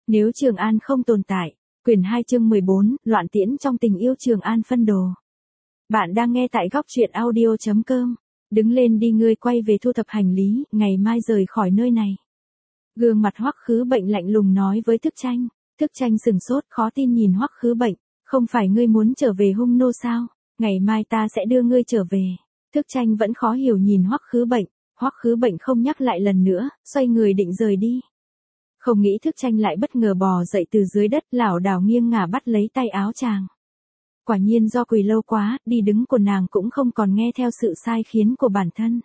Nếu Trường An không tồn tại. Quyển 2 chương 14, Loạn tiễn trong tình yêu Trường An phân đồ. Bạn đang nghe tại góc truyện audio.com. Đứng lên đi, ngươi quay về thu thập hành lý, ngày mai rời khỏi nơi này. Gương mặt Hoắc Khứ Bệnh lạnh lùng nói với Thức Tranh. Thức Tranh sừng sốt, khó tin nhìn Hoắc Khứ Bệnh. Không phải ngươi muốn trở về Hung Nô sao? Ngày mai ta sẽ đưa ngươi trở về. Thức Tranh vẫn khó hiểu nhìn Hoắc Khứ Bệnh. Hoắc Khứ Bệnh không nhắc lại lần nữa, xoay người định rời đi. Không nghĩ Thức Tranh lại bất ngờ bò dậy từ dưới đất, lảo đảo nghiêng ngả bắt lấy tay áo chàng. Quả nhiên do quỳ lâu quá, đi đứng của nàng cũng không còn nghe theo sự sai khiến của bản thân.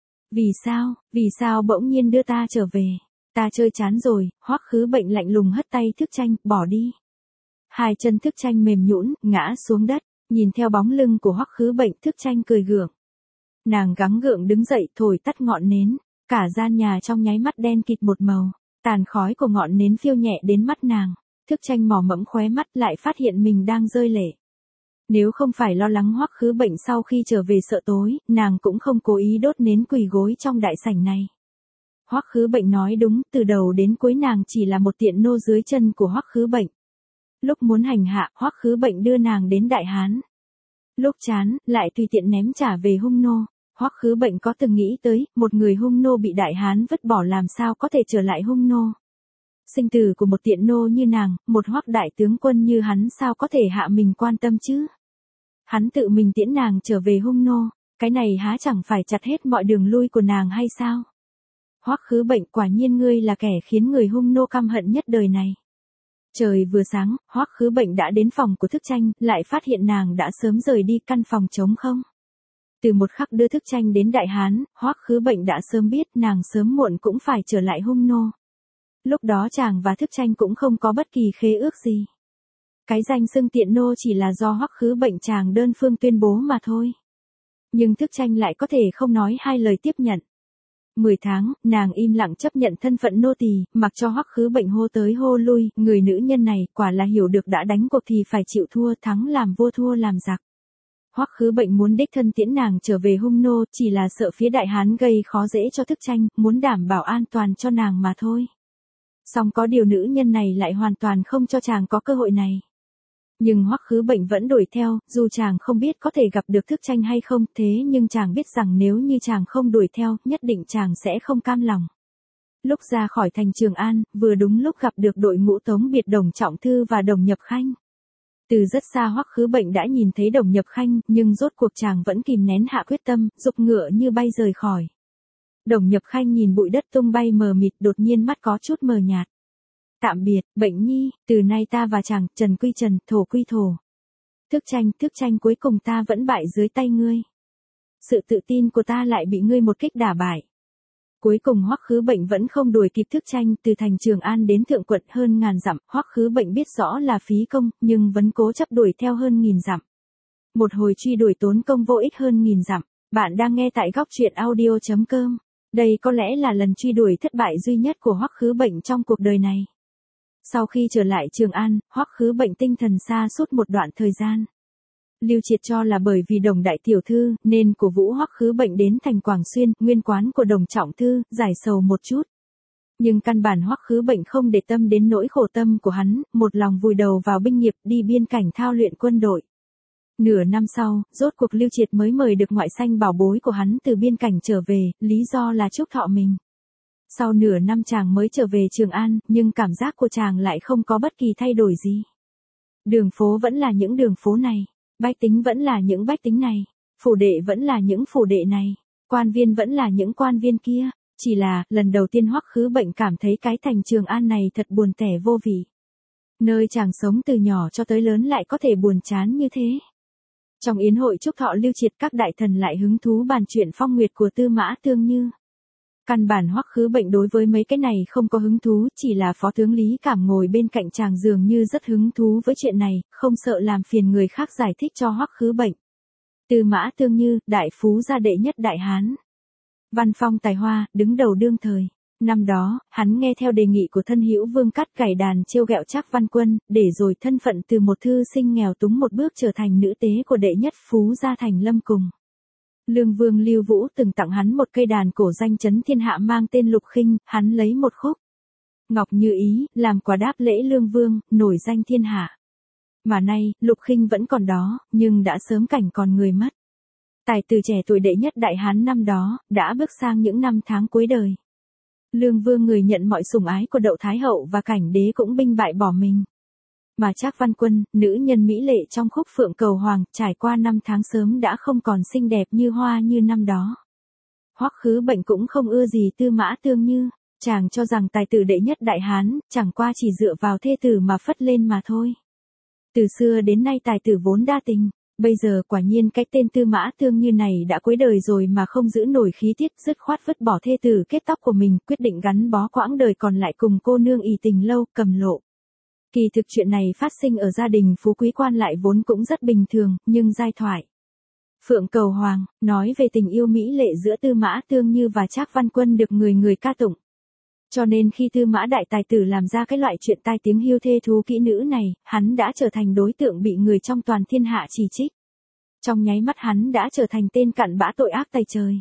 Vì sao bỗng nhiên đưa ta trở về? Ta chơi chán rồi. Hoắc Khứ Bệnh lạnh lùng hất tay Thức Tranh, bỏ đi. Hai chân Thức Tranh mềm nhũn, ngã xuống đất, nhìn theo bóng lưng của Hoắc Khứ Bệnh, Thức Tranh cười gượng. Nàng gắng gượng đứng dậy, thổi tắt ngọn nến, cả gian nhà trong nháy mắt đen kịt một màu. Tàn khói của ngọn nến phiêu nhẹ đến mắt nàng. Thức Tranh mò mẫm khóe mắt, lại phát hiện mình đang rơi lệ. Nếu không phải lo lắng Hoắc Khứ Bệnh sau khi trở về sợ tối, nàng cũng không cố ý đốt nến quỳ gối trong đại sảnh này. Hoắc Khứ Bệnh nói đúng, từ đầu đến cuối nàng chỉ là một tiện nô dưới chân của Hoắc Khứ Bệnh. Lúc muốn hành hạ, Hoắc Khứ Bệnh đưa nàng đến Đại Hán. Lúc chán, lại tùy tiện ném trả về Hung Nô. Hoắc Khứ Bệnh có từng nghĩ tới, một người Hung Nô bị Đại Hán vứt bỏ làm sao có thể trở lại Hung Nô. Sinh tử của một tiện nô như nàng, một Hoắc đại tướng quân như hắn sao có thể hạ mình quan tâm chứ? Hắn tự mình tiễn nàng trở về Hung Nô, cái này há chẳng phải chặt hết mọi đường lui của nàng hay sao? Hoắc Khứ Bệnh, quả nhiên ngươi là kẻ khiến người Hung Nô căm hận nhất đời này. Trời vừa sáng, Hoắc Khứ Bệnh đã đến phòng của Thức Tranh, lại phát hiện nàng đã sớm rời đi, căn phòng trống không. Từ một khắc đưa Thức Tranh đến Đại Hán, Hoắc Khứ Bệnh đã sớm biết nàng sớm muộn cũng phải trở lại Hung Nô. Lúc đó chàng và Thức Tranh cũng không có bất kỳ khế ước gì. Cái danh xưng tiện nô chỉ là do Hoắc Khứ Bệnh chàng đơn phương tuyên bố mà thôi. Nhưng Thức Tranh lại có thể không nói hai lời tiếp nhận. 10 tháng, nàng im lặng chấp nhận thân phận nô tỳ, mặc cho Hoắc Khứ Bệnh hô tới hô lui, người nữ nhân này quả là hiểu được đã đánh cuộc thì phải chịu thua, thắng làm vua thua làm giặc. Hoắc Khứ Bệnh muốn đích thân tiễn nàng trở về Hung Nô, chỉ là sợ phía Đại Hán gây khó dễ cho Thức Tranh, muốn đảm bảo an toàn cho nàng mà thôi. Song có điều nữ nhân này lại hoàn toàn không cho chàng có cơ hội này. Nhưng Hoắc Khứ Bệnh vẫn đuổi theo, dù chàng không biết có thể gặp được Thức Tranh hay không, thế nhưng chàng biết rằng nếu như chàng không đuổi theo, nhất định chàng sẽ không cam lòng. Lúc ra khỏi thành Trường An, vừa đúng lúc gặp được đội ngũ Tống Biệt, Đồng Trọng Thư và Đồng Nhập Khanh. Từ rất xa Hoắc Khứ Bệnh đã nhìn thấy Đồng Nhập Khanh, nhưng rốt cuộc chàng vẫn kìm nén hạ quyết tâm, giục ngựa như bay rời khỏi. Đồng Nhập Khanh nhìn bụi đất tung bay mờ mịt, đột nhiên mắt có chút mờ nhạt. Tạm biệt, Bệnh nhi, từ nay ta và chàng, trần quy trần, thổ quy thổ. Thức Tranh, cuối cùng ta vẫn bại dưới tay ngươi. Sự tự tin của ta lại bị ngươi một kích đả bại. Cuối cùng Hoắc Khứ Bệnh vẫn không đuổi kịp Thức Tranh, từ thành Trường An đến Thượng Quận hơn ngàn dặm, Hoắc Khứ Bệnh biết rõ là phí công, nhưng vẫn cố chấp đuổi theo hơn nghìn dặm. Một hồi truy đuổi tốn công vô ích hơn nghìn dặm. Bạn đang nghe tại góc truyện audio.com. Đây có lẽ là lần truy đuổi thất bại duy nhất của Hoắc Khứ Bệnh trong cuộc đời này. Sau khi trở lại Trường An, Hoắc Khứ Bệnh tinh thần sa sút một đoạn thời gian. Lưu Triệt cho là bởi vì Đồng đại tiểu thư, nên cổ vũ Hoắc Khứ Bệnh đến thành Quảng Xuyên, nguyên quán của Đồng Trọng Thư, giải sầu một chút. Nhưng căn bản Hoắc Khứ Bệnh không để tâm đến nỗi khổ tâm của hắn, một lòng vùi đầu vào binh nghiệp, đi biên cảnh thao luyện quân đội. Nửa năm sau, rốt cuộc Lưu Triệt mới mời được ngoại sanh bảo bối của hắn từ biên cảnh trở về, lý do là chúc thọ mình. Sau nửa năm chàng mới trở về Trường An, nhưng cảm giác của chàng lại không có bất kỳ thay đổi gì. Đường phố vẫn là những đường phố này, bách tính vẫn là những bách tính này, phủ đệ vẫn là những phủ đệ này, quan viên vẫn là những quan viên kia, chỉ là, lần đầu tiên Hoắc Khứ Bệnh cảm thấy cái thành Trường An này thật buồn tẻ vô vị. Nơi chàng sống từ nhỏ cho tới lớn lại có thể buồn chán như thế. Trong yến hội chúc thọ Lưu Triệt, các đại thần lại hứng thú bàn chuyện phong nguyệt của Tư Mã Tương Như. Căn bản Hoắc Khứ Bệnh đối với mấy cái này không có hứng thú, chỉ là Phó tướng Lý Cảm ngồi bên cạnh chàng dường như rất hứng thú với chuyện này, không sợ làm phiền người khác giải thích cho Hoắc Khứ Bệnh. Tư Mã Tương Như, đại phú gia đệ nhất Đại Hán. Văn phong tài hoa, đứng đầu đương thời. Năm đó, hắn nghe theo đề nghị của thân hữu Vương Cắt cải đàn trêu ghẹo Trác Văn Quân, để rồi thân phận từ một thư sinh nghèo túng một bước trở thành nữ tế của đệ nhất phú gia thành Lâm Cùng. Lương Vương Lưu Vũ từng tặng hắn một cây đàn cổ danh chấn thiên hạ mang tên Lục Khinh, hắn lấy một khúc. Ngọc Như Ý, làm quà đáp lễ Lương Vương, nổi danh thiên hạ. Mà nay, Lục Khinh vẫn còn đó, nhưng đã sớm cảnh còn người mất. Tài tử trẻ tuổi đệ nhất Đại Hán năm đó, đã bước sang những năm tháng cuối đời. Lương Vương người nhận mọi sủng ái của Đậu Thái Hậu và Cảnh Đế cũng binh bại bỏ mình. Mà Trác Văn Quân, nữ nhân mỹ lệ trong khúc Phượng Cầu Hoàng, trải qua năm tháng sớm đã không còn xinh đẹp như hoa như năm đó. Hoắc Khứ Bệnh cũng không ưa gì Tư Mã Tương Như, chàng cho rằng tài tử đệ nhất Đại Hán, chẳng qua chỉ dựa vào thê tử mà phất lên mà thôi. Từ xưa đến nay tài tử vốn đa tình, bây giờ quả nhiên cái tên Tư Mã Tương Như này đã cuối đời rồi mà không giữ nổi khí tiết, dứt khoát vứt bỏ thê tử kết tóc của mình, quyết định gắn bó quãng đời còn lại cùng cô nương ỷ tình lâu, Cầm Lộ. Kỳ thực chuyện này phát sinh ở gia đình phú quý quan lại vốn cũng rất bình thường, nhưng giai thoại Phượng Cầu Hoàng, nói về tình yêu mỹ lệ giữa Tư Mã Tương Như và Trác Văn Quân được người người ca tụng. Cho nên khi Tư Mã đại tài tử làm ra cái loại chuyện tai tiếng hiêu thê thú kỹ nữ này, hắn đã trở thành đối tượng bị người trong toàn thiên hạ chỉ trích. Trong nháy mắt hắn đã trở thành tên cặn bã tội ác tày trời.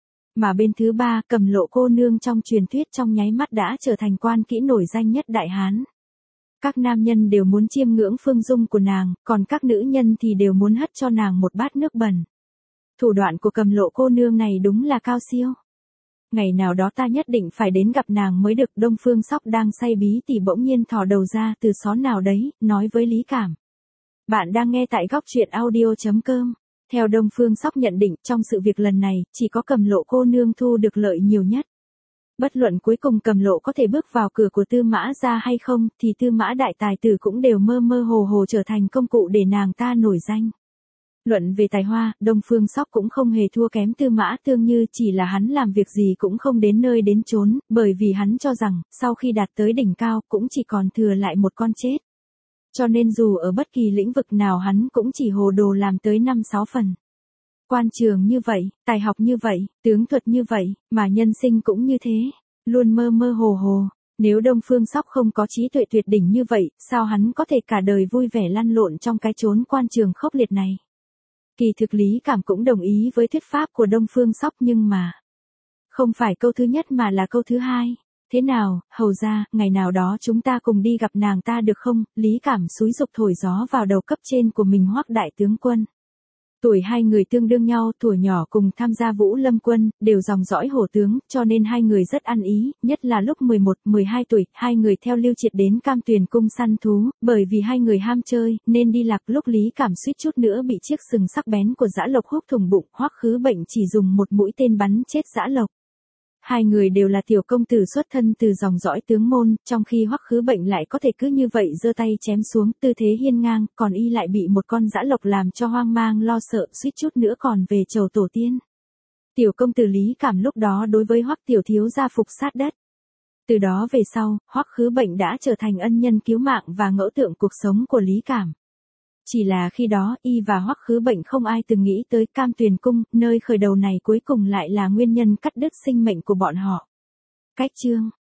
Mà bên thứ ba, Cầm Lộ cô nương trong truyền thuyết trong nháy mắt đã trở thành quan kỹ nổi danh nhất Đại Hán. Các nam nhân đều muốn chiêm ngưỡng phương dung của nàng, còn các nữ nhân thì đều muốn hất cho nàng một bát nước bẩn. Thủ đoạn của Cầm Lộ cô nương này đúng là cao siêu. Ngày nào đó ta nhất định phải đến gặp nàng mới được. Đông Phương Sóc đang say bí tỉ bỗng nhiên thò đầu ra từ xó nào đấy, nói với Lý Cảm. Bạn đang nghe tại góc truyện audio.com. Theo Đông Phương Sóc nhận định, trong sự việc lần này, chỉ có Cầm Lộ cô nương thu được lợi nhiều nhất. Bất luận cuối cùng Cầm Lộ có thể bước vào cửa của Tư Mã gia hay không, thì Tư Mã đại tài tử cũng đều mơ mơ hồ hồ trở thành công cụ để nàng ta nổi danh. Luận về tài hoa, Đông Phương Sóc cũng không hề thua kém Tư Mã Tương Như, chỉ là hắn làm việc gì cũng không đến nơi đến chốn, bởi vì hắn cho rằng, sau khi đạt tới đỉnh cao, cũng chỉ còn thừa lại một con chết. Cho nên dù ở bất kỳ lĩnh vực nào hắn cũng chỉ hồ đồ làm tới 5-6 phần. Quan trường như vậy, tài học như vậy, tướng thuật như vậy, mà nhân sinh cũng như thế, luôn mơ mơ hồ hồ. Nếu Đông Phương Sóc không có trí tuệ tuyệt đỉnh như vậy, sao hắn có thể cả đời vui vẻ lăn lộn trong cái chốn quan trường khốc liệt này? Kỳ thực Lý Cảm cũng đồng ý với thuyết pháp của Đông Phương Sóc, nhưng mà không phải câu thứ nhất mà là câu thứ hai. Thế nào, hầu ra, ngày nào đó chúng ta cùng đi gặp nàng ta được không? Lý Cảm xúi giục thổi gió vào đầu cấp trên của mình Hoắc đại tướng quân. Tuổi hai người tương đương nhau, tuổi nhỏ cùng tham gia Vũ Lâm quân, đều dòng dõi hổ tướng, cho nên hai người rất ăn ý, nhất là lúc 11-12 tuổi, hai người theo Lưu Triệt đến Cam Tuyền cung săn thú, bởi vì hai người ham chơi, nên đi lạc. Lúc Lý Cảm suýt chút nữa bị chiếc sừng sắc bén của Dã Lộc húc thủng bụng, Hoắc Khứ Bệnh chỉ dùng một mũi tên bắn chết Dã Lộc. Hai người đều là tiểu công tử xuất thân từ dòng dõi tướng môn, trong khi Hoắc Khứ Bệnh lại có thể cứ như vậy giơ tay chém xuống, tư thế hiên ngang, còn y lại bị một con Dã Lộc làm cho hoang mang lo sợ, suýt chút nữa còn về chầu tổ tiên. Tiểu công tử Lý Cảm lúc đó đối với Hoắc tiểu thiếu gia phục sát đất. Từ đó về sau, Hoắc Khứ Bệnh đã trở thành ân nhân cứu mạng và ngẫu tượng cuộc sống của Lý Cảm. Chỉ là khi đó, y và Hoắc Khứ Bệnh không ai từng nghĩ tới Cam Tuyền cung, nơi khởi đầu này cuối cùng lại là nguyên nhân cắt đứt sinh mệnh của bọn họ. Cách chương